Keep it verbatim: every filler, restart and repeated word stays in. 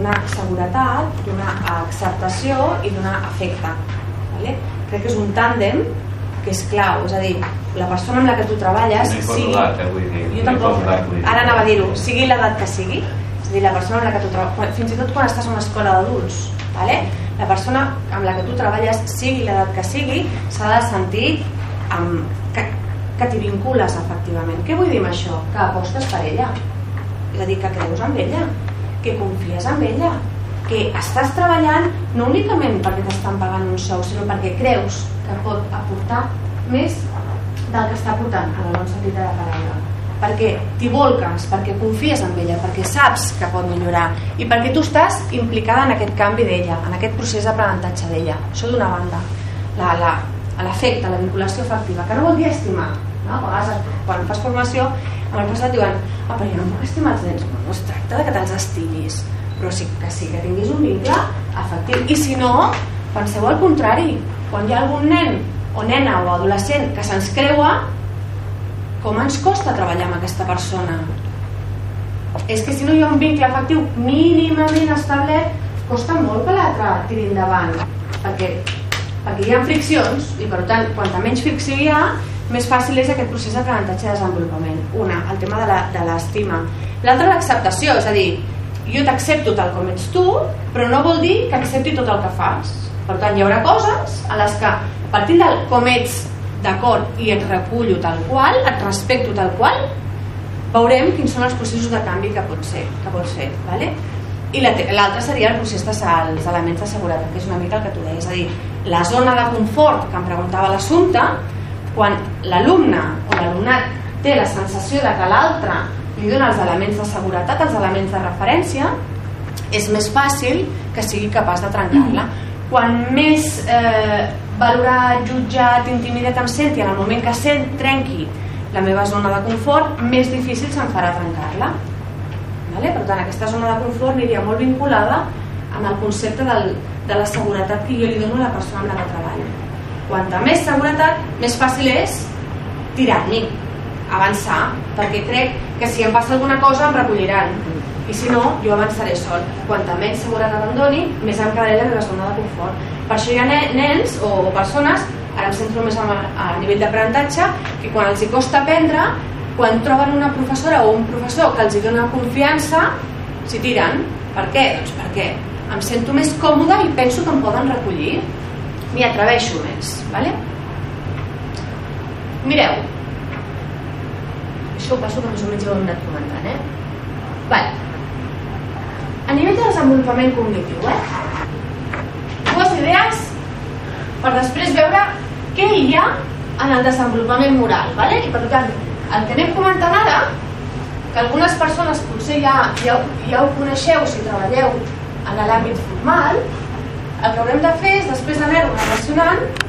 donar seguretat, donar acceptació i donar afecte. Vale? Crec que és un tàndem que és clau, és a dir, la persona amb la que tu treballes no sigui... Edat, eh, vull dir. Jo tampoc, ara anava a dir-ho, sigui l'edat que sigui, és a dir, la persona amb la que tu treballes, fins i tot quan estàs en una escola d'adults, vale? La persona amb la que tu treballes, sigui l'edat que sigui, s'ha de sentir amb... que, que t'hi vincules efectivament. Què vull dir amb això? Que apostes per ella, és a dir, que creus en ella, que confies en ella, que estàs treballant no únicament perquè t'estan pagant un sou, sinó perquè creus que pot aportar més del que està aportant, en el bon sentit de la paraula, perquè t'hi volques, perquè confies en ella, perquè saps que pot millorar i perquè tu estàs implicada en aquest canvi d'ella, en aquest procés d'aprenentatge d'ella. Això d'una banda, la, la, l'afecte, la vinculació afectiva, que no vol dir estimar, no? A vegades quan fas formació amb el passat diuen, ah, però jo no puc estimar els nens. No es tracta de que te'ls estimis, però sí que sí que tinguis un vincle afectiu. I si no, penseu al contrari, quan hi ha algun nen o nena o adolescent que se'ns creua, com ens costa treballar amb aquesta persona? És que si no hi ha un vincle afectiu mínimament establert, costa molt que l'altre tiri endavant, perquè, perquè hi ha friccions i per tant, quanta menys fricció hi ha, més fàcil és aquest procés d'aprenentatge i desenvolupament. Una, el tema de l'estima. L'altra, l'acceptació, és a dir, jo t'accepto tal com ets tu, però no vol dir que accepti tot el que fas. Per tant, hi haurà coses a les que, partint del com ets d'acord i et recullo tal qual, et respecto tal qual, veurem quins són els processos de canvi que pot ser, que pot ser, vale? I l'altre seria el procés dels elements de seguretat, que és una mica el que tu deies, és a dir, la zona de confort que em preguntava l'assumpte, quan l'alumne o l'alumnat té la sensació de que l'altre li dona els elements de seguretat, els elements de referència, és més fàcil que sigui capaç de trencar-la. Quan més eh, valorat, jutjat, intimidat em senti en el moment que sent, trenqui la meva zona de confort, més difícil se'm farà trencar-la. Vale? Per tant, aquesta zona de confort aniria molt vinculada amb el concepte del, de la seguretat que jo li dono a la persona amb la que treballo. Quanta més seguretat, més fàcil és tirar-m'hi, avançar, perquè crec que si em passa alguna cosa em recolliran i si no, jo avançaré sol. Quanta menys seguretat em doni, més em quedaré en la meva zona de confort. Per això hi ha nens o persones, ara em centro més a nivell d'aprenentatge, que quan els hi costa aprendre, quan troben una professora o un professor que els hi dona confiança, s'hi tiren. Per què? Doncs perquè em sento més còmode i penso que em poden recollir, m'hi atreveixo més, vale? Mireu, això ho passo que més o menys ho hem anat comentant, eh? Vale. A nivell de desenvolupament cognitiu, eh? Dues idees per després veure què hi ha en el desenvolupament moral, vale? I per tant, el que anem comentant ara, que algunes persones potser ja, ja, ja ho coneixeu si treballeu en l'àmbit formal, el que haurem de fer és, després d'anar-ho relacionant,